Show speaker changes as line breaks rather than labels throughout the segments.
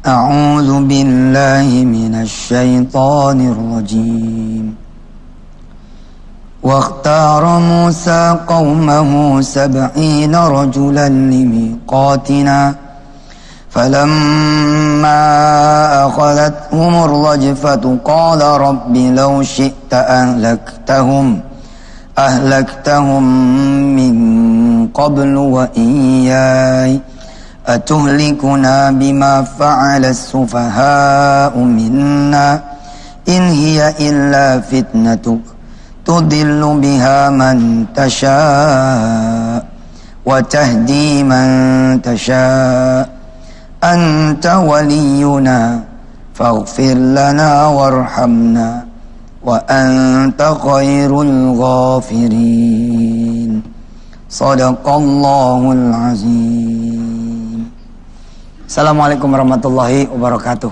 أعوذ بالله من الشيطان الرجيم واختار موسى قومه 70 رجلا لميقاتنا فلما أخذتهم الرجفة قال رب لو شئت أهلكتهم من قبل وإياي أتهلكنا بما فعل السفهاء منا إن هي إلا فتنتك تضل بها من تشاء وتهدي من تشاء أنت ولينا فاغفر لنا وارحمنا وأنت خير الغافرين صدق الله العظيم. Assalamualaikum warahmatullahi wabarakatuh.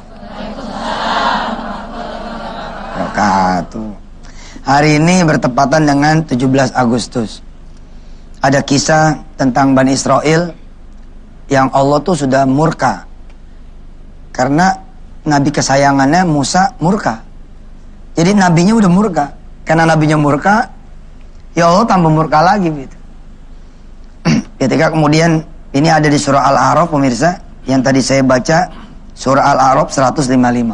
Hari ini bertepatan dengan 17 Agustus. Ada kisah tentang Bani Israel yang Allah tuh sudah murka karena nabi kesayangannya Musa murka. Jadi nabinya udah murka. Karena nabinya murka, ya Allah tambah murka lagi gitu. Ketika kemudian ini ada di surah Al-A'raf pemirsa, yang tadi saya baca surah Al-A'raf 155.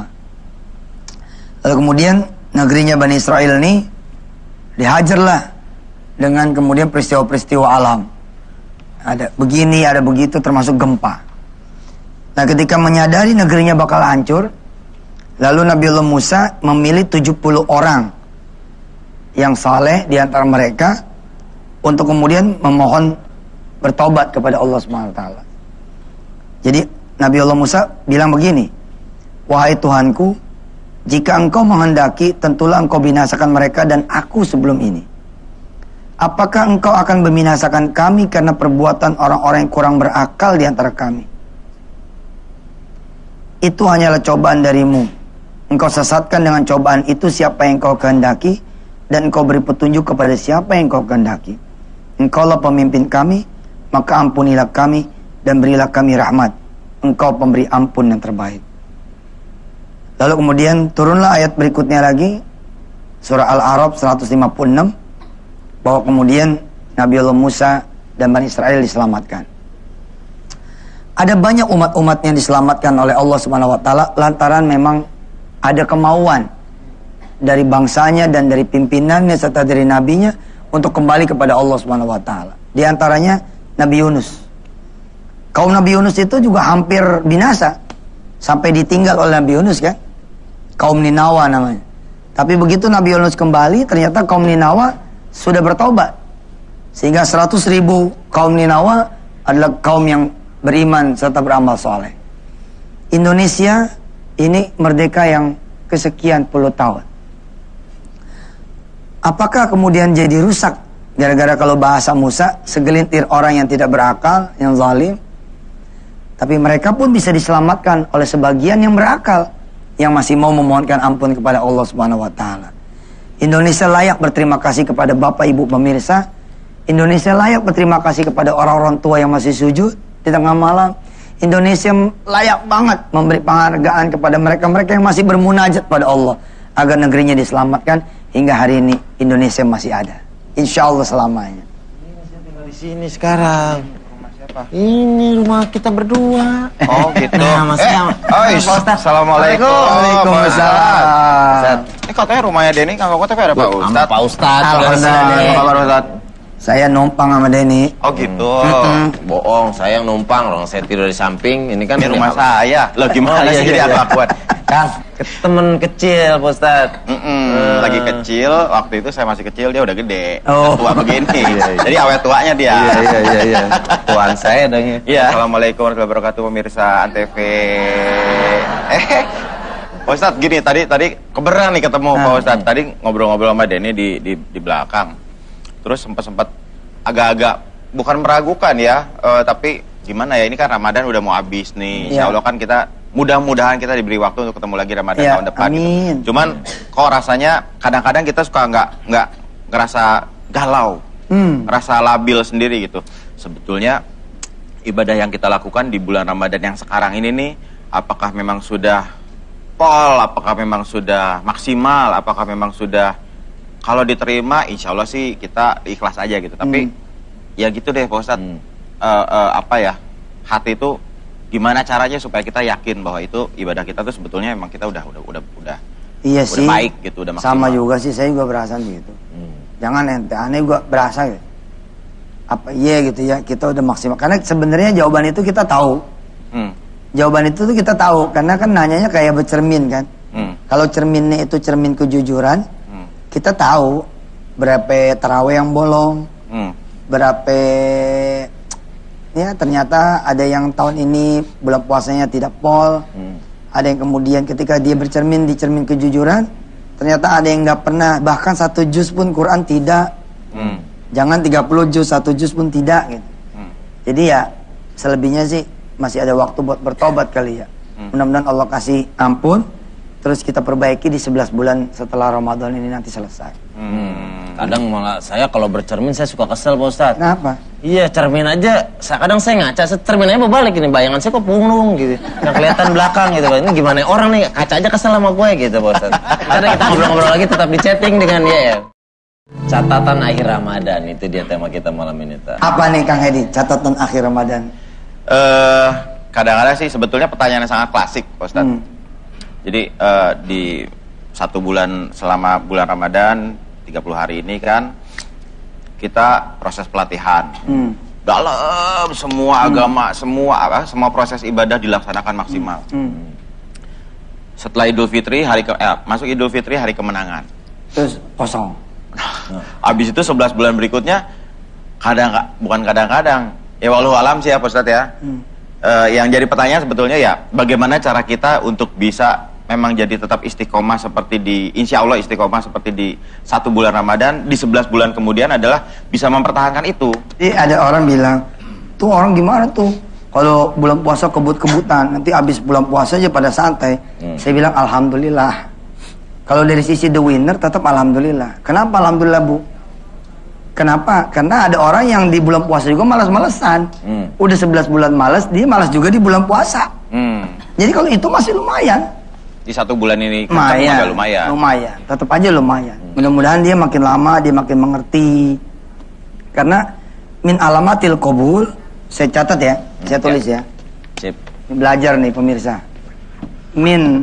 Lalu kemudian negerinya Bani Israel ini dihajarlah dengan kemudian peristiwa-peristiwa alam. Ada begini, ada begitu, termasuk gempa. Nah, ketika menyadari negerinya bakal hancur, lalu Nabiullah Musa memilih 70 orang yang saleh di antara mereka untuk kemudian memohon bertobat kepada Allah SWT. Jadi Nabiullah Musa bilang begini, wahai Tuhanku, jika engkau menghendaki, tentulah engkau binasakan mereka dan aku sebelum ini. Apakah engkau akan membinasakan kami karena perbuatan orang-orang yang kurang berakal di antara kami? Itu hanyalah cobaan darimu. Engkau sesatkan dengan cobaan itu siapa yang engkau kehendaki, dan engkau beri petunjuk kepada siapa yang engkau kehendaki. Engkaulah pemimpin kami, maka ampunilah kami dan berilah kami rahmat. Engkau pemberi ampun yang terbaik. Lalu kemudian turunlah ayat berikutnya lagi, surah Al-A'raf 156, bahwa kemudian Nabiullah Musa dan Bani Israel diselamatkan. Ada banyak umat-umat yang diselamatkan oleh Allah Subhanahu wa taala lantaran memang ada kemauan dari bangsanya dan dari pimpinannya serta dari nabinya untuk kembali kepada Allah Subhanahu wa taala. Di antaranya Nabi Yunus. Kaum Nabi Yunus itu juga hampir binasa sampai ditinggal oleh Nabi Yunus kan? Kaum Ninawa namanya. Tapi begitu Nabi Yunus kembali, ternyata kaum Ninawa sudah bertobat. Sehingga 100.000 kaum Ninawa adalah kaum yang beriman serta beramal soleh. Indonesia ini merdeka yang kesekian puluh tahun. Apakah kemudian jadi rusak gara-gara kalau bahasa Musa segelintir orang yang tidak berakal, yang zalim? Tapi mereka pun bisa diselamatkan oleh sebagian yang berakal, yang masih mau memohonkan ampun kepada Allah Subhanahu wa taala. Indonesia layak berterima kasih kepada Bapak Ibu pemirsa. Indonesia layak berterima kasih kepada orang-orang tua yang masih sujud di tengah malam. Indonesia layak banget memberi penghargaan kepada mereka-mereka yang masih bermunajat pada Allah agar negerinya diselamatkan hingga hari ini Indonesia masih ada. Insya Allah selamanya.
Ini saya tinggal di sini sekarang. Rumah siapa? Ini rumah kita berdua.
Oh gitu.
Nah, maksudnya.
Assalamualaikum.
Waalaikumsalam.
Ini katanya rumahnya Denny, kagak kota ada Pak Ustadz.
Pak Ustadz.
Alhamdulillah.
Apa kabar Ustadz?
Saya numpang sama Denny.
Oh gitu.
Bohong, saya yang numpang loh. Saya tidur di samping. Ini kan
Ini rumah saya. Loh gimana
iya,
sih
iya,
jadi
iya.
apa kuat?
Kang, temen kecil Pak Ustadz.
Lagi kecil, waktu itu saya masih kecil, dia udah gede.
Oh.
Tua begini.
Iya.
Jadi awet tuanya dia.
Iya. Tuan saya dong ya.
Iya. Assalamualaikum warahmatullahi wabarakatuh pemirsa Antv. Pak Ustadz gini, tadi keberan nih ketemu Pak Ustadz. Tadi ngobrol-ngobrol sama Denny di belakang. Terus sempat agak-agak bukan meragukan ya, tapi gimana ya, ini kan Ramadan udah mau habis nih. Insya Allah kan kita mudah-mudahan kita diberi waktu untuk ketemu lagi Ramadan tahun depan.
Amin.
Gitu. Cuman kok rasanya kadang-kadang kita suka nggak ngerasa galau, ngerasa labil sendiri gitu. Sebetulnya ibadah yang kita lakukan di bulan Ramadan yang sekarang ini nih apakah memang sudah pol, apakah memang sudah maksimal, apakah memang sudah, kalau diterima insya Allah sih kita ikhlas aja gitu. Tapi ya gitu deh Pak Ustadz, hati itu gimana caranya supaya kita yakin bahwa itu ibadah kita tuh sebetulnya memang kita udah
iya
udah
sih,
baik gitu, udah maksimal.
sama juga sih, saya juga berasa gitu. Jangan ente, aneh juga berasa gitu. Apa iya gitu ya, kita udah maksimal. Karena sebenarnya jawaban itu kita tahu. Jawaban itu tuh kita tahu, karena kan nanyanya kayak bercermin kan. Kalau cerminnya itu cermin kejujuran, kita tahu berapa tarawih yang bolong, berapa ya ternyata ada yang tahun ini bulan puasanya tidak pol, ada yang kemudian ketika dia bercermin di cermin kejujuran, ternyata ada yang nggak pernah bahkan 1 juz pun Quran tidak, jangan 30 juz, 1 juz pun tidak gitu. Jadi ya selebihnya sih masih ada waktu buat bertobat kali ya. Mudah-mudahan Allah kasih ampun, terus kita perbaiki di 11 bulan setelah Ramadan ini nanti selesai.
Kadang malah saya kalau bercermin saya suka kesel Pak Ustadz.
Kenapa?
Iya, cermin aja. Kadang saya ngaca, cermin aja berbalik ini, bayangan saya kok punung gitu. Yang kelihatan belakang gitu. Ini gimana orang nih, kaca aja kesel sama gue gitu Pak Ustadz. Karena kita ngobrol-ngobrol lagi tetap di chatting dengan dia ya. Catatan akhir Ramadan, itu dia tema kita malam ini.
Apa nih Kang Hedi, catatan akhir Ramadan?
Kadang-kadang sih sebetulnya pertanyaan yang sangat klasik Pak Ustadz. Jadi di 1 bulan selama bulan Ramadan 30 hari ini kan kita proses pelatihan dalam semua agama, semua proses ibadah dilaksanakan maksimal. Setelah Idul Fitri masuk Idul Fitri hari kemenangan,
terus kosong.
Habis itu 11 bulan berikutnya bukan kadang-kadang ya walau alam sih ya Pak Ustadz ya. Yang jadi pertanyaan sebetulnya ya bagaimana cara kita untuk bisa memang jadi tetap istiqomah insya Allah istiqomah seperti di 1 bulan Ramadan, di 11 bulan kemudian adalah bisa mempertahankan itu.
Jadi ada orang bilang, tuh orang gimana tuh kalau bulan puasa kebut-kebutan, nanti habis bulan puasa aja pada santai. Saya bilang alhamdulillah. Kalau dari sisi the winner tetap alhamdulillah. Kenapa alhamdulillah Bu? Kenapa? Karena ada orang yang di bulan puasa juga malas-malesan. Udah 11 bulan malas, dia malas juga di bulan puasa. Jadi kalau itu masih lumayan.
Di 1 bulan ini lumayan.
Lumayan, tetap aja lumayan. Mudah-mudahan dia makin lama dia makin mengerti. Karena min alamatil qabul, saya catat ya, saya tulis ya.
Sip.
Belajar nih pemirsa. Min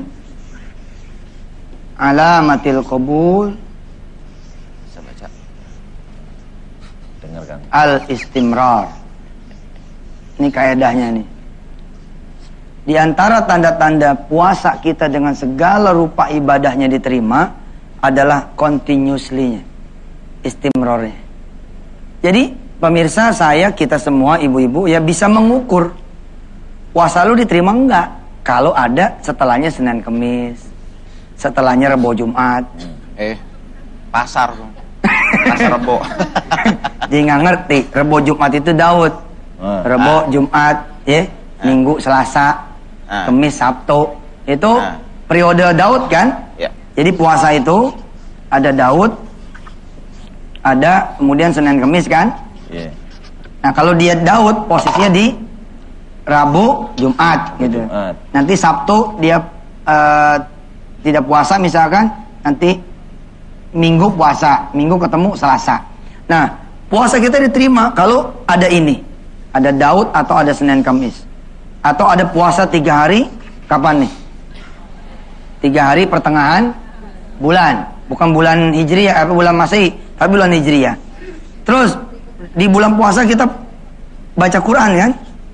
alamatil qabul,
Saya baca.
Dengarkan.
al istimrar. Ini kaedahnya nih. Di antara tanda-tanda puasa kita dengan segala rupa ibadahnya diterima adalah continuously-nya, istimrarnya. Jadi pemirsa saya, kita semua ibu-ibu ya bisa mengukur puasa lu diterima enggak kalau ada setelahnya Senin Kemis, setelahnya Rebo Jumat.
Pasar Rebo.
Dia nggak ngerti Rebo Jumat itu Daud, Rebo Jumat ya, Minggu Selasa, Kemis, Sabtu, itu periode Daud kan?
Ya.
Jadi puasa itu ada Daud, ada kemudian Senin Kemis kan?
Yeah.
Nah kalau dia Daud posisinya di Rabu, Jumat gitu. Nanti Sabtu dia tidak puasa misalkan, nanti Minggu puasa, Minggu ketemu Selasa. Nah puasa kita diterima kalau ada ini, ada Daud atau ada Senin Kemis. Atau ada puasa 3 hari, kapan nih? 3 hari pertengahan bulan. Bukan bulan Hijriah, bulan Masehi, tapi bulan Hijriah. Terus, di bulan puasa kita baca Quran kan?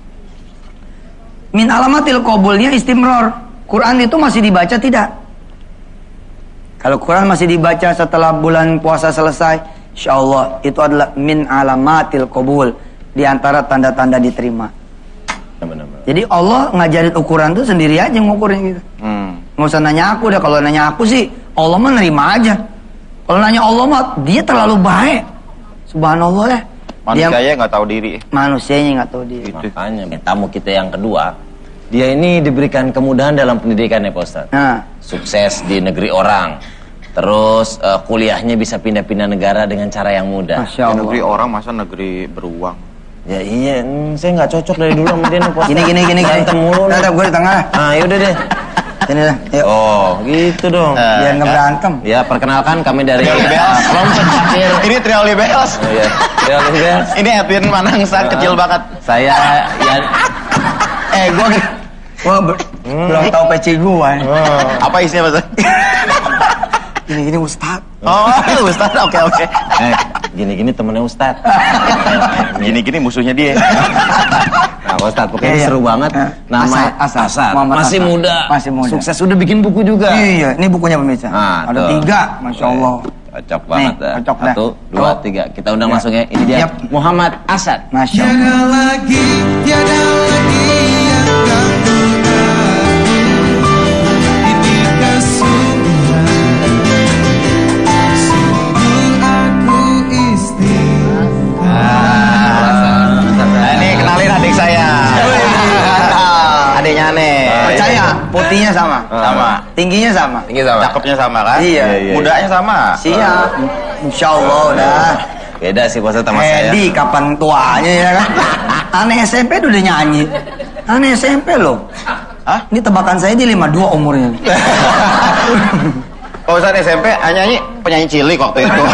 Min alamatil qabulnya istimror. Quran itu masih dibaca tidak? Kalau Quran masih dibaca setelah bulan puasa selesai, insya Allah itu adalah min alamatil qabul. Di antara tanda-tanda diterima.
Benar-benar.
Jadi Allah ngajarin ukuran tuh sendiri aja ngukurnya gitu. Nggak usah nanya aku dah. Kalau nanya aku sih Allah mah nerima aja. Kalau nanya Allah mah dia terlalu baik. Subhanallah ya.
Manusianya nggak tahu diri.
Manusianya nggak tahu diri.
Makanya tamu kita yang kedua, dia ini diberikan kemudahan dalam pendidikan ya Pak Ustadz.
Nah,
Sukses di negeri orang. Terus kuliahnya bisa pindah-pindah negara dengan cara yang mudah.
Masya Allah.
Negeri orang masa negeri beruang.
Ya iya, saya nggak cocok dari dulu sama dia nih, Pak.
Gini.
Berantem mulu nih.
Ada gue di tengah.
Ah, yaudah deh.
Sini lah. Yuk.
Oh, gitu dong.
Biar nggak berantem.
Ya, perkenalkan kami dari
Trio Libels.
kelompok Cakir.
Ini Trio Libels.
Oh, iya. Trio Libels.
Ini Edwin Manangsa, kecil banget.
Saya ya
Gua belum tahu peci gua.
Apa isinya, Mas?
Gini Ustaz.
Oh, Ustaz. Oke.
gini temennya Ustad.
Gini musuhnya dia.
Nah, Ustad, pokoknya
Iya.
seru banget. Nama
Asad.
Masih
Masih
muda.
Masih muda.
Sukses udah bikin buku juga.
Iya, ini bukunya pemirsa.
Nah,
ada
tuh.
3, Masya Allah.
Cocok banget dah.
cocok dah.
1, 2, 3. Kita undang
Ya.
masuknya. Ini dia
Yap.
Muhammad Asad.
Masya Allah.
Tiada lagi yang kau duga. Ini kesungguhan, sungguh aku istimewa.
Nah, ini kenalin adik saya. Adiknya nih.
Percaya, putihnya sama.
Sama.
Tingginya sama.
Tinggi sama.
Cakepnya sama kan?
Iya.
Mudanya sama.
Siap. Insya Allah udah.
Beda sih Pak Ustad sama saya.
Edi kapan tuanya ya kan? Aneh SMP udah nyanyi. Aneh SMP loh.
Hah?
Ini tebakan saya di 52 umurnya.
Pak Ustadz SMP nyanyi penyanyi cilik waktu itu.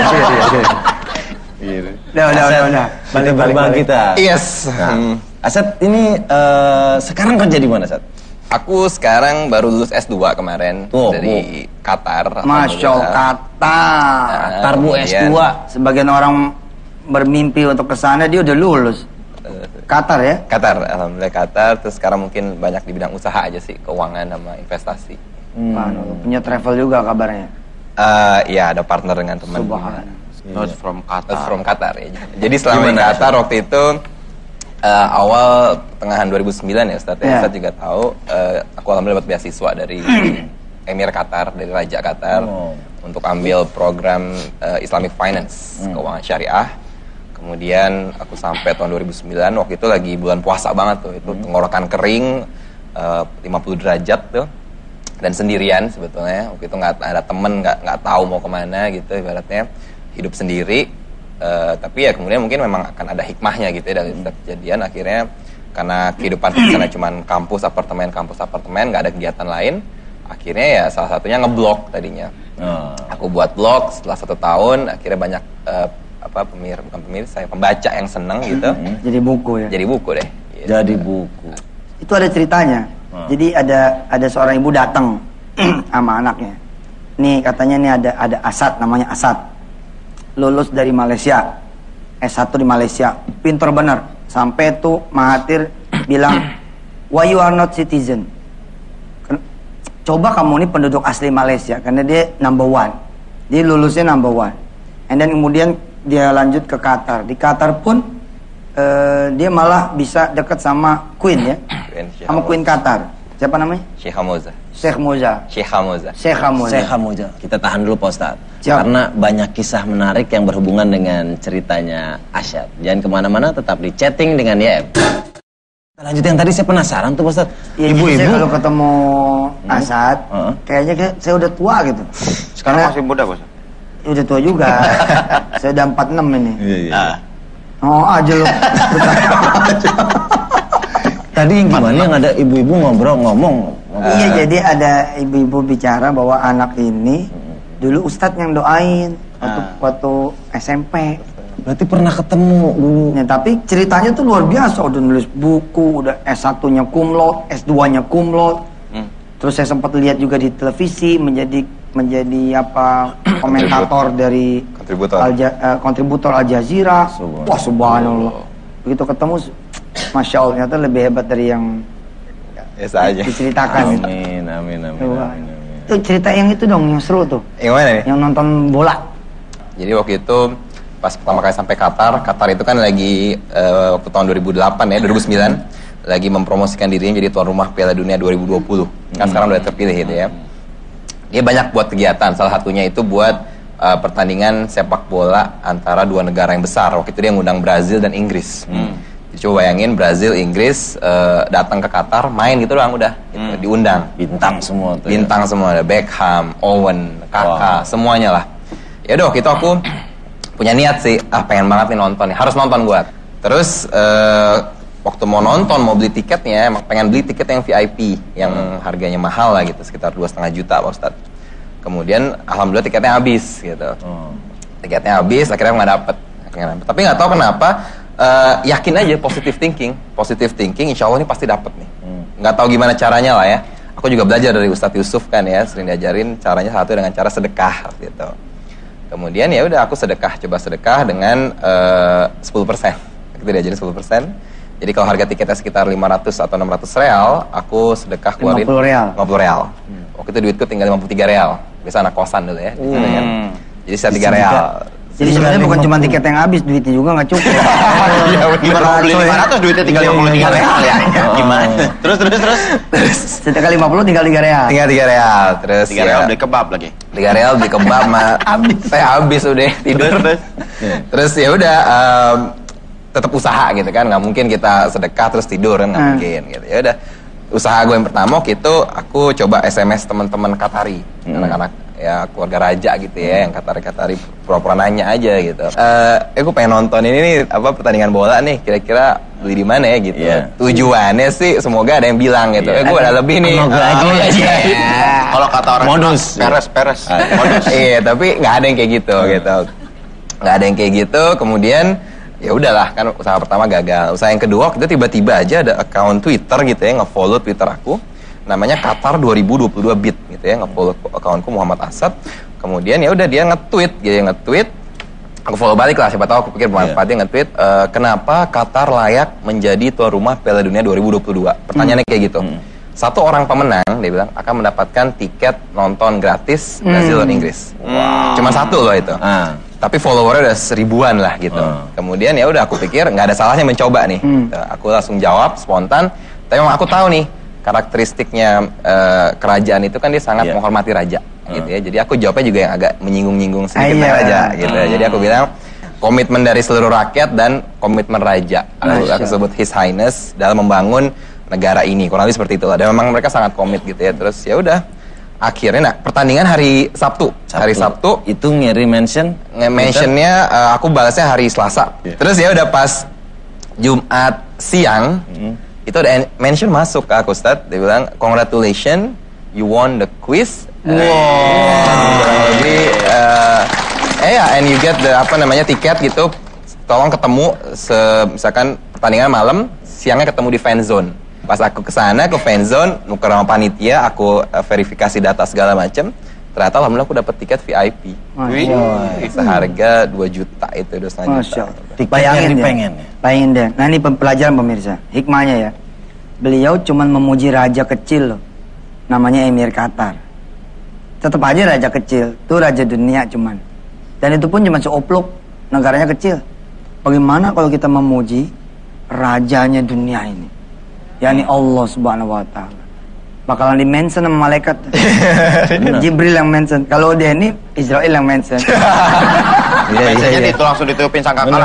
Udah.
Balik kita.
Yes.
Nah, Asad ini sekarang kerja di mana, Asad?
Aku sekarang baru lulus S2 kemarin
Tuh,
dari Qatar.
Masya Allah, Qatar.
Qatar, Bu, S2.
Sebagian orang bermimpi untuk ke sana, dia udah lulus. Qatar ya?
Qatar, alhamdulillah Qatar. Terus sekarang mungkin banyak di bidang usaha aja sih, keuangan sama investasi.
Punya travel juga kabarnya.
Ya ada partner dengan teman.
Subhanallah.
Not from Qatar.
From Qatar ya. Jadi selama di Qatar waktu itu awal pertengahan 2009 ya Ustadz.
Ya.
Ustadz juga tahu. Aku alhamdulillah dapat beasiswa dari Emir Qatar, dari Raja Qatar untuk ambil program Islamic Finance, keuangan syariah. Kemudian aku sampai tahun 2009, waktu itu lagi bulan puasa banget tuh, itu tenggorokan kering 50 derajat tuh, dan sendirian sebetulnya. Waktu itu nggak ada temen, nggak tahu mau kemana gitu, ibaratnya hidup sendiri. Tapi ya kemudian mungkin memang akan ada hikmahnya gitu ya dari setiap kejadian. Akhirnya karena kehidupan di sana cuma kampus apartemen, nggak ada kegiatan lain. Akhirnya ya salah satunya ngeblog tadinya. Aku buat blog setelah 1 tahun, akhirnya banyak pembaca yang seneng gitu.
Jadi buku ya?
Jadi buku deh. Gitu.
Jadi buku.
Itu ada ceritanya. Jadi ada seorang ibu datang sama anaknya. Nih katanya nih ada Asad, namanya Asad. Lulus dari Malaysia. S1 di Malaysia. Pinter bener. Sampai tuh Mahathir bilang, why you are not citizen? Coba kamu nih penduduk asli Malaysia. Karena dia number 1. Dia lulusnya number 1. And then kemudian dia lanjut ke Qatar. Di Qatar pun dia malah bisa dekat sama Queen ya. Sama Queen Qatar. Siapa namanya?
Sheikh Hamoza.
Sheikh Moza.
Sheikh Hamoza.
Sheikh Hamoza.
Saya kamu aja. Kita tahan dulu Pak Ustad.
Siap.
Karena banyak kisah menarik yang berhubungan dengan ceritanya Asyad. Jangan kemana-mana, tetap di chatting dengan YF. Kita lanjut yang tadi, saya penasaran tuh Pak Ustad.
Ya,
Ibu-ibu.
saya kalau ketemu Asad, kayaknya saya udah tua gitu.
Sekarang
Karena
masih muda, Bos.
udah tua juga. Saya udah 46 ini.
Ah.
Oh aja lu.
Tadi yang gimana yang ada ibu-ibu ngomong.
Iya, jadi ada ibu-ibu bicara bahwa anak ini dulu Ustadz yang doain waktu SMP.
Berarti pernah ketemu dulu.
Ya, tapi ceritanya tuh luar biasa. Udah nulis buku, udah S1-nya cum laude, S2-nya cum laude. Terus saya sempat lihat juga di televisi menjadi komentator dari kontributor Al Jazeera. Wah, subhanallah. Begitu ketemu, Masya Allah, ternyata lebih hebat dari yang
Biasa aja.
diceritakan.
Amin.
Itu cerita yang itu dong, yang seru tuh.
Yang mana nih?
Yang nonton bola.
Jadi waktu itu pas pertama kali sampai Qatar itu kan lagi waktu tahun 2008 ya, 2009 lagi mempromosikan dirinya jadi tuan rumah Piala Dunia 2020. Kan sekarang udah terpilih gitu ya. Dia banyak buat kegiatan, salah satunya itu buat pertandingan sepak bola antara 2 negara yang besar. Waktu itu dia ngundang Brazil dan Inggris. Coba bayangin Brazil, Inggris datang ke Qatar, main gitu doang udah, gitu, diundang.
Bintang semua tuh.
Bintang semua, ada Beckham, Owen, Kakak, semuanya lah. Ya udah, waktu itu aku punya niat sih, pengen banget nih nonton nih, harus nonton gua. Terus waktu mau nonton, mau beli tiketnya, emang pengen beli tiket yang VIP, yang harganya mahal lah gitu, sekitar 2,5 juta Pak Ustadz. Kemudian alhamdulillah tiketnya habis gitu. Tiketnya habis, akhirnya nggak dapet. Tapi nggak tahu kenapa, yakin aja positive thinking, insya Allah ini pasti dapet nih. Nggak tahu gimana caranya lah ya. Aku juga belajar dari Ustadz Yusuf kan ya, sering diajarin caranya satu dengan cara sedekah gitu. Kemudian ya udah aku coba sedekah dengan 10%. Kita diajarin 10%. Jadi kalau harga tiketnya sekitar 500 atau 600 real, aku sedekah keluarin 50 real. Waktu itu duitku tinggal 53 real. Biasa anak kosan dulu ya. Jadi saya 3 real.
Jadi sebenarnya bukan cuma tiket yang habis, duitnya juga nggak cukup.
Gimana mau beli 500 duitnya tinggal 53 real ya? Gimana? Terus.
Setelah 50 tinggal 3 real.
Tinggal 3 real. Terus
3 real beli kebab lagi.
3 real beli kebab habis udah tidur. Terus ya udah tetap usaha gitu kan, nggak mungkin kita sedekah terus tidur kan, nggak mungkin gitu. Ya udah, usaha gue yang pertama waktu itu aku coba SMS teman-teman Qatari, anak-anak ya keluarga raja gitu ya, yang Qatari pura-pura nanya aja gitu. Gue pengen nonton ini nih, pertandingan bola nih, kira-kira beli di mana ya gitu. Tujuannya sih semoga ada yang bilang gitu. Gue ada lebih nih.
Kalau kata orang
modus,
peres.
Iya, tapi nggak ada yang kayak gitu gitu. Nggak ada yang kayak gitu. Kemudian ya udahlah, kan usaha pertama gagal. Usaha yang kedua kita tiba-tiba aja ada account Twitter gitu ya, nge-follow Twitter aku, namanya Qatar 2022 Bit gitu ya, nge-follow accountku Muhammad Asad. Kemudian ya udah dia nge-tweet, aku follow balik lah, siapa tahu aku pikir bermanfaat. Dia nge-tweet, kenapa Qatar layak menjadi tuan rumah Piala Dunia 2022? Pertanyaannya kayak gitu. Satu orang pemenang, dia bilang, akan mendapatkan tiket nonton gratis Brazil dan Inggris. Cuma satu loh itu. Tapi followernya udah 1000-an lah gitu. Kemudian ya udah aku pikir nggak ada salahnya mencoba nih. Aku langsung jawab spontan. Tapi memang aku tahu nih karakteristiknya kerajaan itu kan dia sangat menghormati raja gitu ya. Jadi aku jawabnya juga yang agak menyinggung-nyinggung sedikit raja gitu. Jadi aku bilang komitmen dari seluruh rakyat dan komitmen raja. Aku sebut His Highness dalam membangun negara ini. Kurang lebih seperti itulah. Dan memang mereka sangat komit gitu ya. Terus ya udah. Akhirnya pertandingan hari Sabtu. Hari Sabtu
itu
mentionnya aku balasnya hari Selasa. Terus ya udah pas Jumat siang itu ada mention masuk ke aku, Ustadz. Dia bilang congratulations, you won the quiz. Jadi and you get the tiket gitu. Tolong ketemu misalkan pertandingan malam, siangnya ketemu di fan zone. Pas aku kesana ke fanzone, nuker sama panitia, aku verifikasi data segala macem. Ternyata alhamdulillah aku dapat tiket VIP. Seharga 2 juta itu, 2,5 juta.
Bayangin deh. Nah ini pelajaran pemirsa, hikmahnya ya. Beliau cuman memuji raja kecil loh, namanya Emir Qatar. Tetap aja raja kecil, tuh raja dunia cuman. Dan itu pun cuma seoplok, negaranya kecil. Bagaimana kalau kita memuji rajanya dunia ini? yakni Allah Subhanahu wa taala. Bakalan di-mention sama malaikat. Jibril yang mention. Kalau dia ini Israel yang mention.
Biasanya itu langsung ditutupin sangkakala.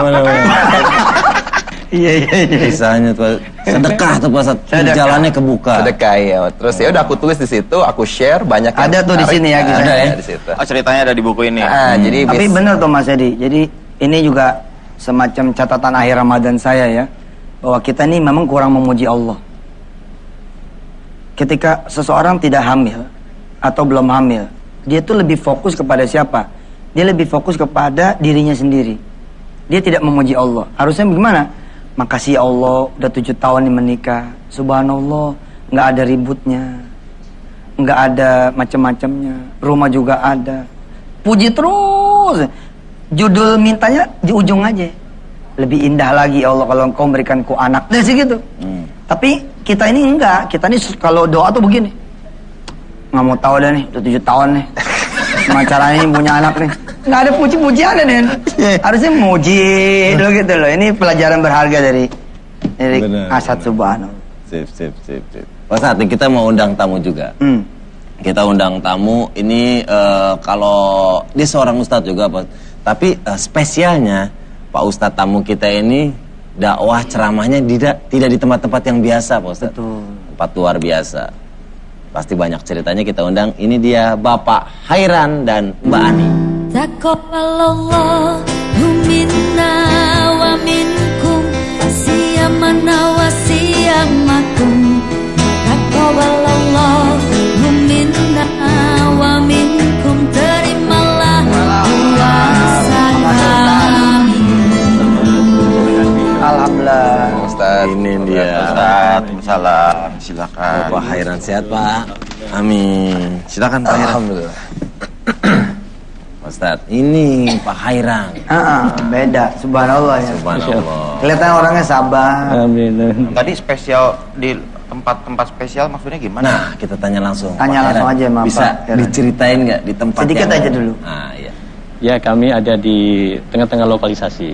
Iya.
Kisahnya tuh sedekah tuh pas jalannya kebuka.
Sedekah ya. Terus ya udah aku tulis di situ, aku share banyak yang
ada tuh di sini ya kisahnya.
Ada ya di situ.
Oh, ceritanya ada di buku ini.
Jadi
tapi benar tuh Mas Edi. Jadi ini juga semacam catatan akhir Ramadan saya ya. Bahwa kita ini memang kurang memuji Allah. Ketika seseorang tidak hamil atau belum hamil, dia tuh lebih fokus kepada siapa? Dia lebih fokus kepada dirinya sendiri. Dia tidak memuji Allah. Harusnya bagaimana? Makasih ya Allah, udah 7 tahun menikah. Subhanallah, nggak ada ributnya, nggak ada macam-macamnya. Rumah juga ada. Puji terus. Judul mintanya di ujung aja. Lebih indah lagi ya Allah kalau Engkau memberikanku anak. Dari segitu. Tapi kita ini enggak. Kita ini kalau doa tuh begini. Nggak mau tahu dah nih, udah 7 tahun nih. Gimana caranya ini punya anak nih. Nggak ada puji-pujian nih. Harusnya muji dulu gitu loh. Ini pelajaran berharga dari Asad Subhanahu.
Sip. Pak Saat, kita mau undang tamu juga. Kita undang tamu ini kalau dia seorang ustadz juga Pak. Tapi spesialnya Pak Ustadz tamu kita ini dakwah ceramahnya tidak di tempat-tempat yang biasa Pak Ustadz. Tempat luar biasa. Pasti banyak ceritanya kita undang. Ini dia Bapak Hairan dan Mbak Ani.
Taqabbalallahu minna wa minkum mana wasiyamakum taqabbalallahu minna wa minkum, terimalah puasa kami.
Alhamdulillah.
Ustaz.
Ini dia.
Ustaz, salam. Silakan.
Pak Hairan sehat, Pak. Amin. Silakan Pak Hairan.
Alhamdulillah.
Ustaz, ini Pak Hairan.
Beda, subhanallah ya.
Subhanallah.
Kelihatan orangnya sabar.
Amin.
Tadi spesial di tempat-tempat spesial maksudnya gimana?
Nah, kita tanya langsung.
Tanya
Pak
langsung
Hairan.
aja, Pak
Bisa
Hairan.
diceritain nggak di tempat
Sedikit
yang...
aja dulu.
Ah, iya.
Ya, kami ada di tengah-tengah lokalisasi.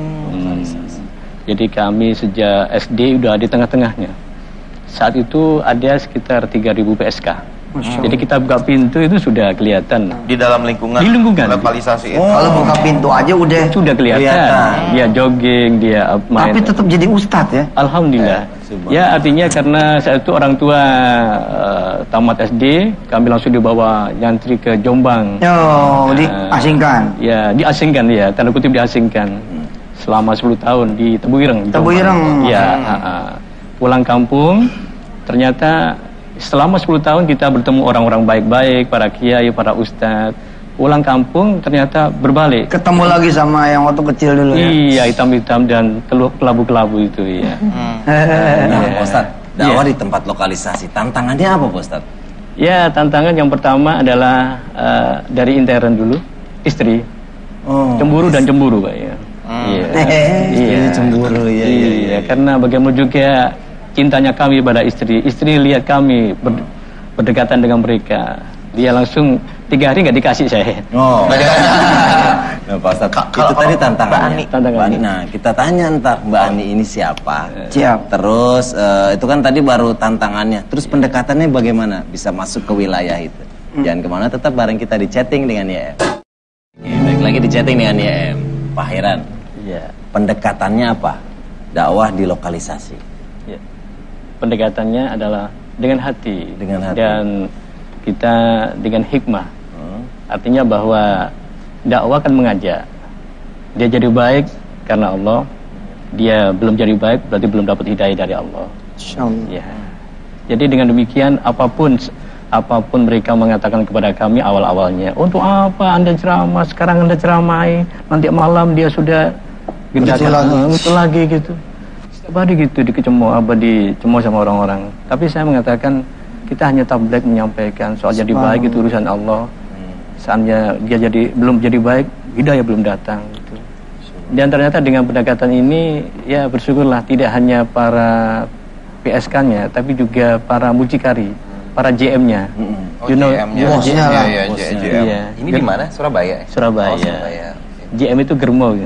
Jadi kami sejak SD udah di tengah-tengahnya. Saat itu ada sekitar 3.000 PSK. Jadi kita buka pintu itu sudah kelihatan.
Di dalam lingkungan.
Di lingkungan.
Lokalisasi itu.
Kalau buka pintu aja udah.
Sudah kelihatan. Dia jogging, dia main.
Tapi tetap jadi ustadz ya.
Alhamdulillah. Ya, artinya karena saat itu orang tua tamat SD, kami langsung dibawa nyantri ke Jombang.
Diasingkan.
Ya, diasingkan ya, tanda kutip diasingkan. Selama 10 tahun di Tebuireng.
Tebuireng.
Ya, pulang kampung, ternyata selama 10 tahun kita bertemu orang-orang baik-baik, para kiai, para ustadz. Pulang kampung ternyata berbalik.
Ketemu lagi sama yang waktu kecil dulu ya.
Iya, hitam-hitam dan kelabu-kelabu itu ya.
Nah, Pak Ustadz, dakwah di tempat lokalisasi, tantangannya apa Pak Ustadz?
Ya, tantangan yang pertama adalah dari intern dulu, istri. Cemburu dan cemburu, Pak ya. Iya,
cemburu, iya.
Karena bagaimana juga cintanya kami pada istri. Istri lihat kami berdekatan dengan mereka. Dia langsung 3 hari nggak dikasih saya.
Nah, Pak Ustadz, itu tadi tantangannya.
Tantangannya.
Mbak Ani, nah, kita tanya ntar Mbak Ani ini siapa?
Siap.
Terus itu kan tadi baru tantangannya. Terus pendekatannya bagaimana bisa masuk ke wilayah itu? Jangan kemana, tetap bareng kita di chatting dengan YM. Ya, baik lagi di chatting dengan YM. Pak Hairan.
Iya.
Pendekatannya apa? Dakwah di lokalisasi.
Ya. Pendekatannya adalah dengan hati.
Dengan hati.
Dan kita dengan hikmah. Artinya bahwa dakwah kan mengajak. Dia jadi baik karena Allah. Dia belum jadi baik berarti belum dapat hidayah dari Allah.
Insyaallah.
Ya. Jadi dengan demikian apapun mereka mengatakan kepada kami awal-awalnya, untuk apa Anda ceramah, sekarang Anda ceramai, nanti malam dia sudah betul lagi gitu. Setiap hari gitu dicemooh sama orang-orang. Tapi saya mengatakan kita hanya tabligh menyampaikan soal jadi baik itu urusan Allah. Seandainya dia belum jadi baik, hidayah belum datang gitu. Dan ternyata dengan pendekatan ini ya bersyukurlah tidak hanya para PSK-nya tapi juga para mucikari, para JM-nya.
JM-nya.
Bosnya lah.
JM.
Iya.
Ini di mana? Surabaya?
Surabaya.
Oh, Surabaya.
JM itu germo gitu.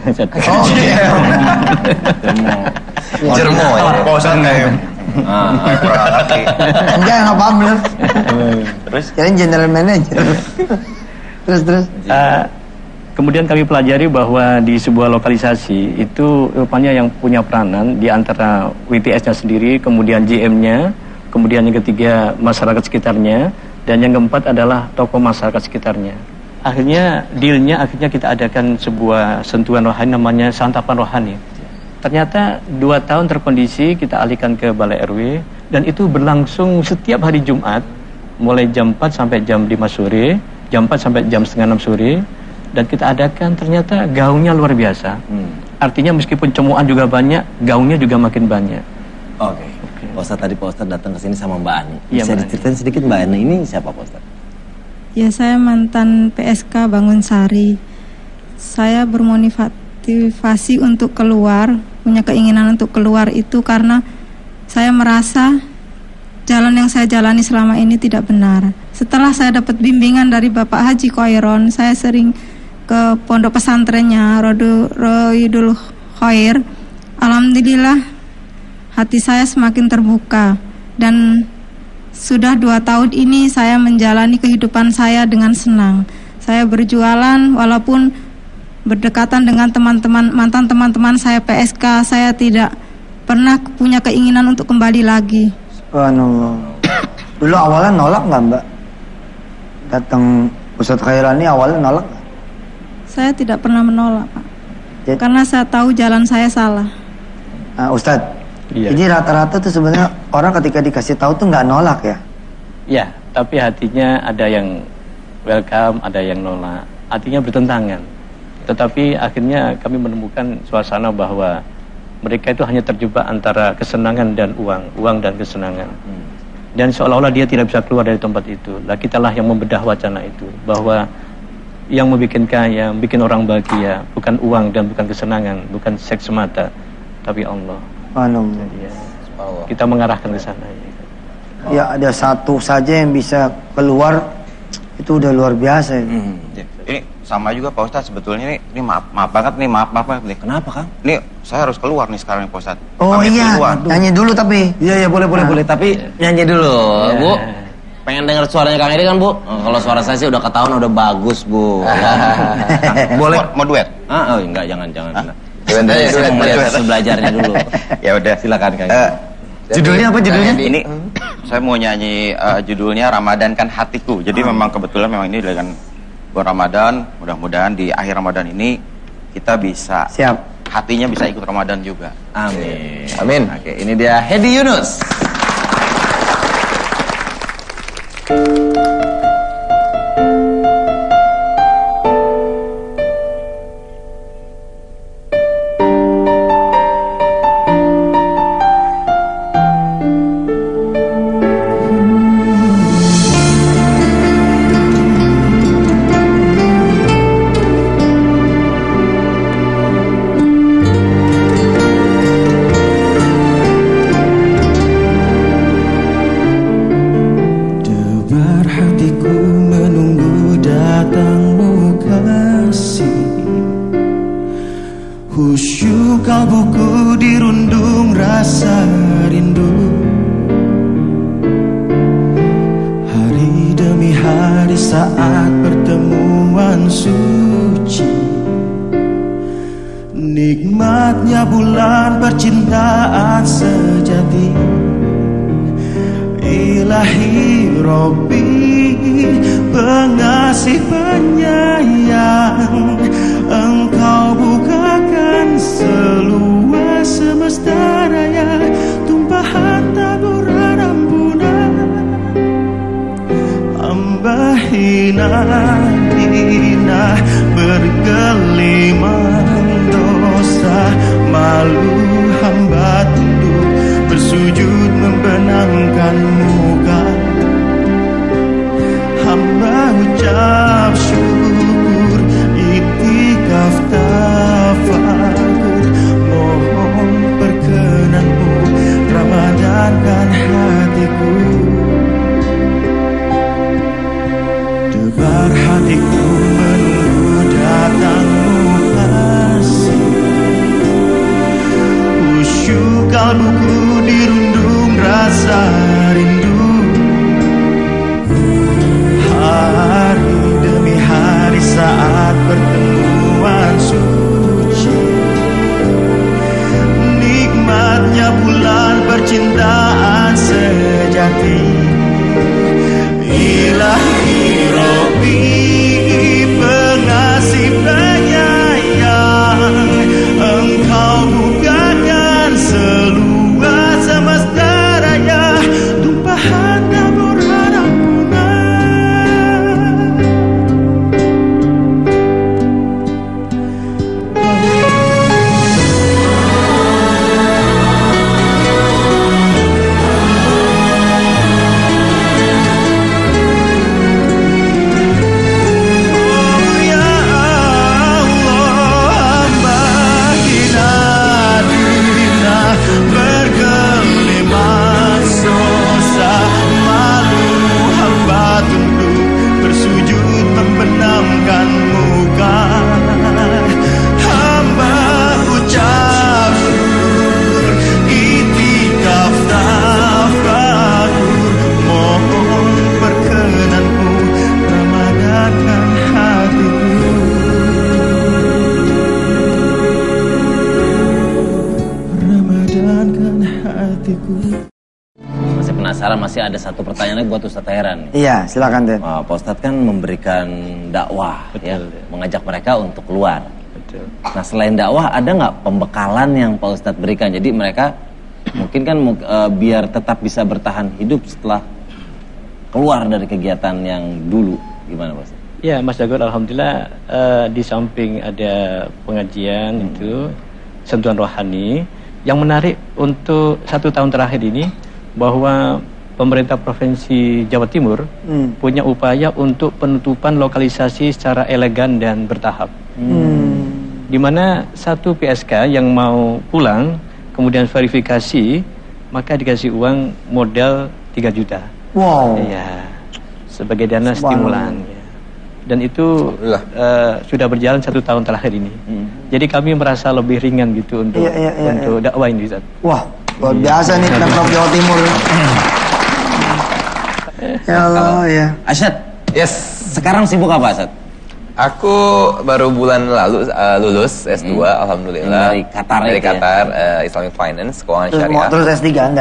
Jermo ya. Bosan kayak. Kurang ngerti.
Enggak, nggak paham bener.
Terus?
Kirain general manager. Terus.
Kemudian kami pelajari bahwa di sebuah lokalisasi itu rupanya yang punya peranan di antara WTS-nya sendiri, kemudian JM-nya, kemudian yang ketiga masyarakat sekitarnya, dan yang keempat adalah tokoh masyarakat sekitarnya. Akhirnya dealnya kita adakan sebuah sentuhan rohani namanya santapan rohani. Ternyata 2 tahun terkondisi kita alihkan ke Balai RW dan itu berlangsung setiap hari Jumat mulai jam 4 sampai jam 5 sore, jam 4 sampai jam setengah 6 sore. Dan kita adakan ternyata gaungnya luar biasa. Artinya meskipun cemuan juga banyak, gaungnya juga makin banyak.
Oke. Pak Ustadz, tadi Pak Ustadz datang ke sini sama Mbak Ani.
Iya,
Bisa
Mbak
diceritain sedikit Mbak Ani ini siapa Pak Ustadz?
Ya, saya mantan PSK Bangunsari. Saya bermotivasi untuk keluar, punya keinginan untuk keluar itu karena saya merasa jalan yang saya jalani selama ini tidak benar. Setelah saya dapat bimbingan dari Bapak Haji Khairon, saya sering ke pondok pesantrennya Roidul Khair. Alhamdulillah hati saya semakin terbuka dan sudah 2 tahun ini saya menjalani kehidupan saya dengan senang. Saya berjualan walaupun berdekatan dengan mantan teman-teman saya PSK, saya tidak pernah punya keinginan untuk kembali lagi.
Subhanallah. Dulu awalnya nolak nggak Mbak? Datang Ustadz Khairan ini awalnya nolak nggak?
Saya tidak pernah menolak, Pak.
Jadi-
Karena saya tahu jalan saya salah.
Ustadz,
Iya.
Jadi rata-rata tuh sebenarnya orang ketika dikasih tahu tuh nggak nolak ya.
Ya, tapi hatinya ada yang welcome, ada yang nolak. Artinya bertentangan. Tetapi akhirnya kami menemukan suasana bahwa mereka itu hanya terjebak antara kesenangan dan uang dan kesenangan. Dan seolah-olah dia tidak bisa keluar dari tempat itu. Lah kitalah yang membedah wacana itu, bahwa yang membuat kaya, bikin orang bahagia, bukan uang dan bukan kesenangan, bukan seks semata, tapi Allah. Jadi ya, kita mengarahkan ke sana.
Ya ada satu saja yang bisa keluar, itu udah luar biasa.
Ini sama juga Pak Ustadz sebetulnya ini maaf banget nih, maaf nih.
Kenapa, Kang?
Ini saya harus keluar nih sekarang nih Pak Ustadz.
Oh
Pamit
iya,
duluan.
nyanyi dulu tapi.
Iya boleh, tapi nyanyi dulu, Bu. Pengen denger suaranya Kang Edi kan, Bu? Kalau suara saya sih udah ketahuan udah bagus, Bu.
Boleh mau duet?
Oh enggak, jangan.
Duet.
Saya mau melihat hasil belajarnya dulu.
Ya udah.
Silakan Kang.
Judulnya apa judulnya? Ini saya mau nyanyi judulnya Ramadankan Hatiku. Jadi memang kebetulan ini dengan bulan Ramadan, mudah-mudahan di akhir Ramadan ini kita bisa hatinya bisa ikut Ramadan juga.
Amin. Oke, ini dia Hedi Yunus.
Khusyuk kalbuku dirundung rasa rindu. Hari demi hari saat pertemuan suci, nikmatnya bulan percintaan sejati. Ilahi Robbi, pengasih penyayang, Engkau bukakan seluas semesta raya, tumpahan taburan ampunan. Hamba hina bergelimang dosa, malu hamba tunduk bersujud membenamkan muka. Hamba ucap syukur, iktikaf tafakur, mohon perkenanmu Ramadankan hatiku. Debar hatiku menunggu datangmu kasih, khusyuk kalbuku dirundung rasa rindu. Hari demi hari saat pertemuan suci, nikmatnya bulan percintaan sejati. Ilahi Robbi, pengasih penyayang, Engkau bukakan seluas semesta raya, tumpahan taburan ampunan.
Masih penasaran, masih ada satu pertanyaan lagi buat Ustadz Heran.
Iya, silakan Den.
Pak Ustadz kan memberikan dakwah, mengajak mereka untuk keluar. Nah selain dakwah, ada nggak pembekalan yang Pak Ustadz berikan? Jadi mereka Mungkin kan biar tetap bisa bertahan hidup setelah keluar dari kegiatan yang dulu, gimana Mas?
Ya Mas Dagur, alhamdulillah di samping ada pengajian itu sentuhan rohani, yang menarik untuk 1 tahun terakhir ini bahwa pemerintah Provinsi Jawa Timur punya upaya untuk penutupan lokalisasi secara elegan dan bertahap. Di mana satu PSK yang mau pulang kemudian verifikasi, maka dikasih uang modal 3 juta.
Wow.
Ya, sebagai dana stimulan. Ya. Dan itu sudah berjalan 1 tahun terakhir ini. Jadi kami merasa lebih ringan gitu untuk dakwah ini, Ustaz.
Wah, luar biasa nih Pemprov Jawa Timur. Ya Allah ya.
Asyad,
Yes.
sekarang sibuk apa Asyad?
Aku baru bulan lalu lulus S2, alhamdulillah.
Dari Qatar
Dari
itu ya?
Qatar, Islamic Finance, keuangan
Terus mau
syariah.
terus S3 Anda?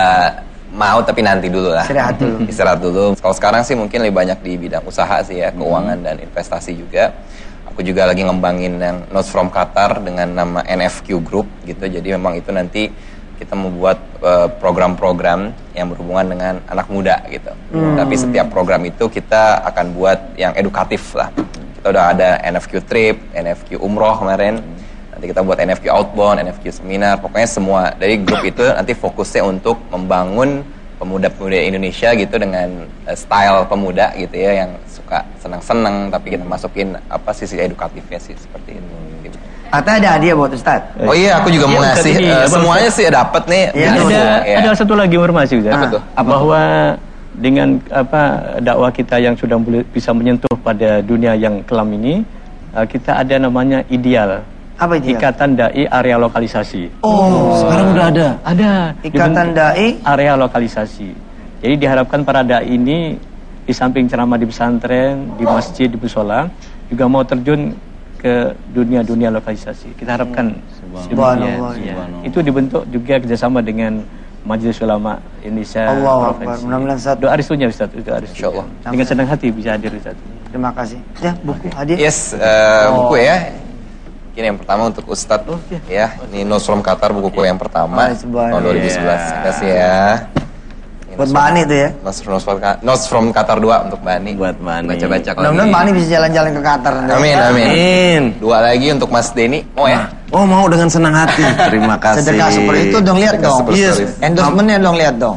Mau tapi nanti dulu lah.
Istirahat dulu.
Istirahat dulu. Kalau sekarang sih mungkin lebih banyak di bidang usaha sih ya, keuangan dan investasi juga. Aku juga lagi ngembangin yang Notes from Qatar dengan nama NFQ Group gitu. Jadi memang itu nanti kita membuat program-program yang berhubungan dengan anak muda gitu. Tapi setiap program itu kita akan buat yang edukatif lah. Kita udah ada NFQ Trip, NFQ Umroh kemarin. Nanti kita buat NFQ Outbound, NFQ Seminar. Pokoknya semua dari grup itu nanti fokusnya untuk membangun pemuda-pemuda Indonesia gitu dengan style pemuda gitu ya, yang suka senang-senang tapi kita masukin apa sisi edukatifnya sih seperti itu. Gitu.
Atau ada hadiah buat Ustaz?
Oh iya, aku juga mau
Ustaz
ngasih
ini,
semuanya sih dapat nih.
Iya,
Jadi,
Ada satu lagi informasi, Ustaz.
Apa tuh?
Bahwa dengan dakwah kita yang sudah bisa menyentuh pada dunia yang kelam ini, kita ada namanya ideal.
Apa itu?
Ikatan Dai Area Lokalisasi.
Oh,
Sekarang udah ada.
Ada.
Ikatan Dai
Area Lokalisasi. Jadi diharapkan para dai ini di samping ceramah di pesantren, di masjid, di musola, juga mau terjun ke dunia-dunia lokalisasi. Kita harapkan
Subhanallah.
ya. Itu dibentuk juga kerjasama dengan Majelis Ulama Indonesia
Allahu Akbar.
Provinsi.
Mudah-mudahan Ustaz.
Doa restunya Ustaz, itu restunya.
Insyaallah.
Dengan senang hati bisa hadir Ustaz.
Terima kasih. Ya, buku hadiah.
Yes, buku ya. Ini yang pertama untuk Ustadz ya. Ini Notes from Qatar, buku yang pertama tahun 2011. Terima kasih ya. Ini
Buat Bani itu ya.
Notes from Qatar 2 untuk Bani.
Buat Bani.
Baca-baca kalau
Mudah-mudahan Bani bisa jalan-jalan ke Qatar.
Amin, amin.
Amin.
2 lagi untuk Mas Denny. Mau ya?
Oh, mau dengan senang hati. Terima kasih.
Sedekah seperti itu dong, lihat
Sedekah
dong.
seperti
Yes.
itu.
Endorsementnya dong, lihat dong.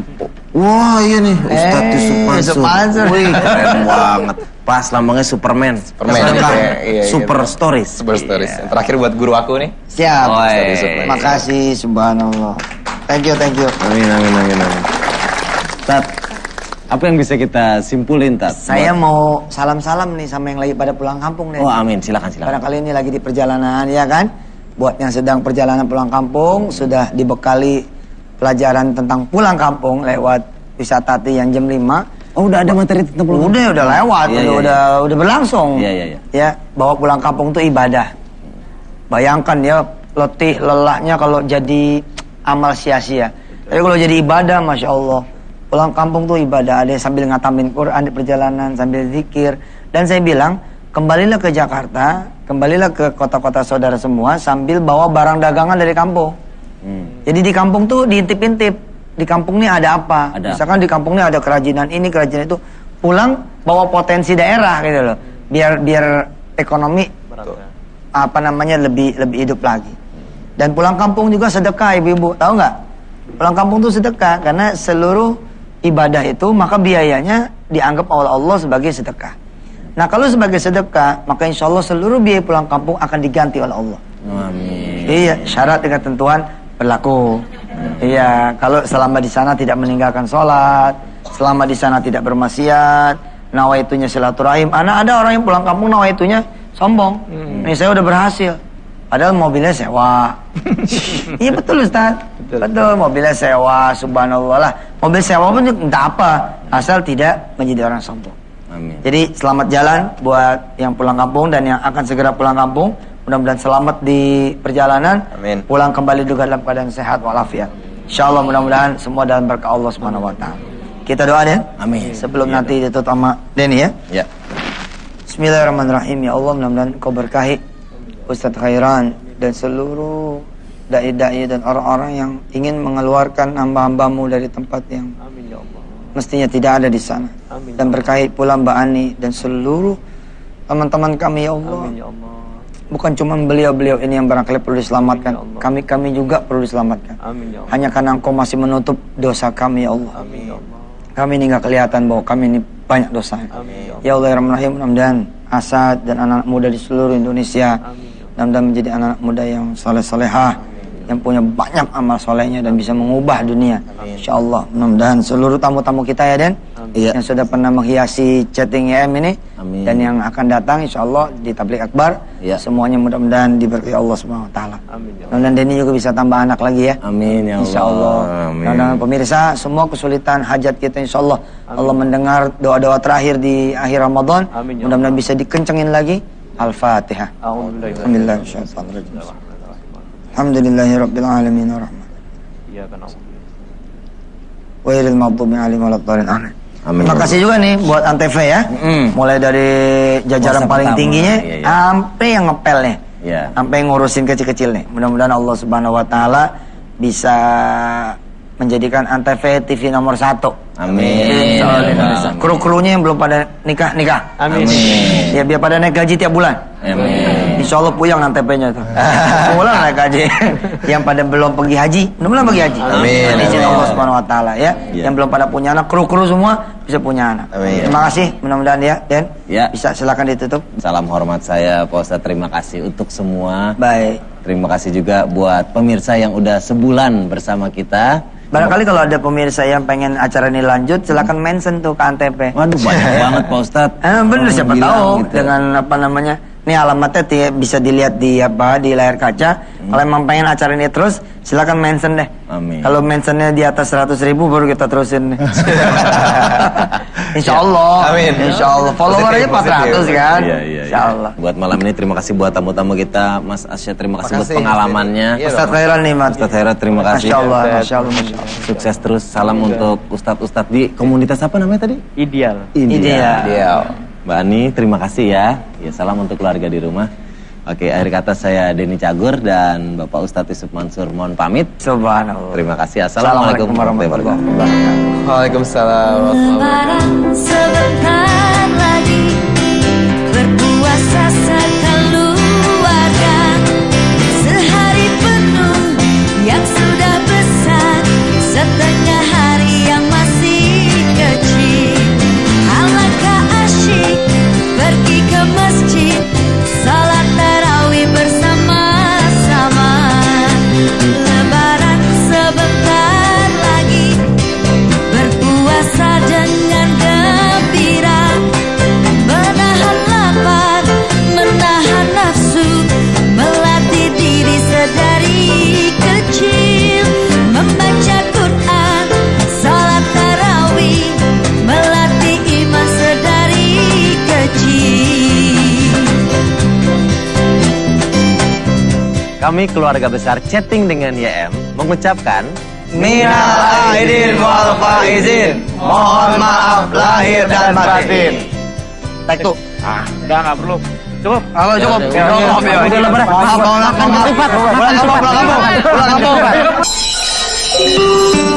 Wah, iya nih, Ustadz Yusuf Mansur.
Mansur.
Wih, keren banget. Pas lambangnya Superman.
Superman,
Sedekah.
iya,
Super
gitu.
Stories.
Super Stories. Yang terakhir buat guru aku nih.
Siap.
Terima
Makasih, subhanallah. Thank you, thank you.
Amin. Tat, apa yang bisa kita simpulin, Tat?
Saya mau salam-salam nih sama yang lagi pada pulang kampung nih.
Oh, amin. Silakan.
Barangkali ini lagi di perjalanan, ya kan? Buat yang sedang perjalanan pulang kampung, sudah dibekali pelajaran tentang pulang kampung lewat wisata yang jam 5.
Oh, udah ada materi tentang pulang kampung?
Udah lewat,
Iya,
udah berlangsung.
Iya.
Ya, bahwa pulang kampung itu ibadah. Bayangkan ya, letih, lelahnya kalau jadi amal sia-sia. Tapi kalau jadi ibadah, Masya Allah. Pulang kampung tuh ibadah. Ada yang sambil ngatamin Quran di perjalanan, sambil zikir. Dan saya bilang, kembalilah ke Jakarta, kembalilah ke kota-kota saudara semua, sambil bawa barang dagangan dari kampung. Jadi di kampung tuh diintip-intip. Di kampung ini ada apa? Misalkan di kampung ini ada kerajinan ini, kerajinan itu. Pulang bawa potensi daerah gitu loh. Biar ekonomi lebih hidup lagi. Dan pulang kampung juga sedekah, ibu-ibu. Tahu nggak? Pulang kampung tuh sedekah karena seluruh ibadah itu maka biayanya dianggap oleh Allah sebagai sedekah. Nah, kalau sebagai sedekah, maka insya Allah seluruh biaya pulang kampung akan diganti oleh Allah.
Amin.
Iya, syarat dengan ketentuan berlaku. Iya, kalau selama di sana tidak meninggalkan sholat, selama di sana tidak bermaksiat, nawaitunya silaturahim. Ada orang yang pulang kampung nawaitunya sombong. Nih saya udah berhasil, padahal mobilnya sewa. Iya betul Ustaz. Betul, mobilnya sewa, subhanallah lah. Mobil sewa pun entah apa, asal tidak menjadi orang sombong.
Amin.
Jadi selamat jalan buat yang pulang kampung dan yang akan segera pulang kampung. Mudah-mudahan selamat di perjalanan.
Amin.
Pulang kembali juga dalam keadaan sehat walafiat. Insyaallah mudah-mudahan semua dalam berkah Allah Subhanahu wa taala. Kita doa deh.
Amin.
Sebelum nanti ditutup sama Denny ya.
Ya.
Bismillahirrahmanirrahim. Ya Allah, mudah-mudahan Kau berkahi Ustadz Khairan dan seluruh dai-dai dan orang-orang yang ingin mengeluarkan hamba-hambamu dari tempat yang mestinya tidak ada di sana. Dan berkait pula Mbak Ani dan seluruh teman-teman kami ya Allah. Bukan cuma beliau-beliau ini yang barangkali perlu diselamatkan, kami juga perlu diselamatkan. Hanya karena Engkau masih menutup dosa kami ya Allah. Kami ini nggak kelihatan bahwa kami ini banyak dosa. Ya Allah ya Rahman Rahim, mudah-mudahan Asad dan anak-anak muda di seluruh Indonesia mudah-mudahan menjadi anak muda yang soleh-solehah, yang punya banyak amal solehnya dan bisa mengubah dunia. Insyaallah. Mudah-mudahan seluruh tamu-tamu kita ya Den, yang sudah pernah menghiasi chatting YM ini, dan yang akan datang insyaallah di Tabligh Akbar, semuanya mudah-mudahan diberkahi Allah Subhanahu wa taala. Mudah-mudahan Denny juga bisa tambah anak lagi ya.
Amin ya Allah.
Insyaallah. Mudah-mudahan pemirsa semua kesulitan hajat kita insyaallah Allah mendengar doa-doa terakhir di akhir Ramadan. Mudah-mudahan bisa dikencengin lagi. Al-Fatihah. Bismillahirrahmanirrahim. Alhamdulillahirabbil alamin arrahman. Iyyaka na'budu wa ghairil maghdubi 'alaihim waladdallin. Amin. Terima kasih juga nih buat Antv ya. Mulai dari jajaran paling tingginya sampai yang ngepelnya. Sampai ngurusin kecil-kecil nih. Mudah-mudahan Allah Subhanahu wa taala bisa menjadikan Antv TV nomor 1.
Amin.
Kru-krunya yang belum pada nikah.
Amin.
Ya biar pada naik gaji tiap bulan.
Amin.
Insya Allah puyang Antv-nya tuh. Pulang naik gaji. Yang pada belum pergi haji, mudah-mudahan pergi haji.
Amin.
Izin Allah Subhanahu wa taala ya. Yang belum pada punya anak, kru-kru semua bisa punya anak.
Amin.
Terima kasih, mudah-mudahan ya, Den. Bisa silakan ditutup.
Salam hormat saya Pak Ustadz, terima kasih untuk semua.
Baik.
Terima kasih juga buat pemirsa yang udah sebulan bersama kita.
Barangkali kalau ada pemirsa yang pengen acara ini lanjut, silakan mention tuh ke Antv.
Waduh, banyak banget Pak Ustadz.
Bener, siapa tahu
gitu.
dengan apa namanya? Ini alamatnya bisa dilihat di layar kaca. Kalau emang pengen acara ini terus, silakan mention deh.
Amin.
Kalau mentionnya di atas 100.000 baru kita terusin. Insya Allah.
Amin.
Insya Allah. Followernya 400 kan.
Iya.
Insya Allah.
Buat malam ini terima kasih buat tamu-tamu kita, Mas Asyad, terima kasih buat pengalamannya.
Ustadz Khairan nih Mas.
Ustadz Khairan terima kasih.
Masya Allah. Masya Allah.
Sukses terus. Salam untuk Ustadz di komunitas apa namanya tadi?
Ideal.
Mbak Ani, terima kasih ya. Ya, salam untuk keluarga di rumah. Oke, akhir kata saya Denny Cagur dan Bapak Ustadz Yusuf Mansur mohon pamit.
Subhanallah.
Terima kasih. Assalamualaikum warahmatullahi wabarakatuh.
Waalaikumsalam warahmatullahi wabarakatuh.
Sebentar lagi berpuasa sekeluarga, sehari penuh yang sudah besar, setengah hari yang masih kecil. Alangkah asyik pergi ke masjid, salat tarawih bersama-sama. Lebaran sebentar lagi, berpuasa dengan gembira, menahan lapar, menahan nafsu, melatih diri sedari kecil, membaca Quran, salat tarawih, melatih iman sedari kecil.
Kami keluarga besar Chatting dengan YM mengucapkan
Minal aidin wal faizin. Mohon maaf lahir dan batin. Tek tuh.
Nggak perlu. Cukup.
Halo cukup.
Udah lebaran.
Pulang kampung.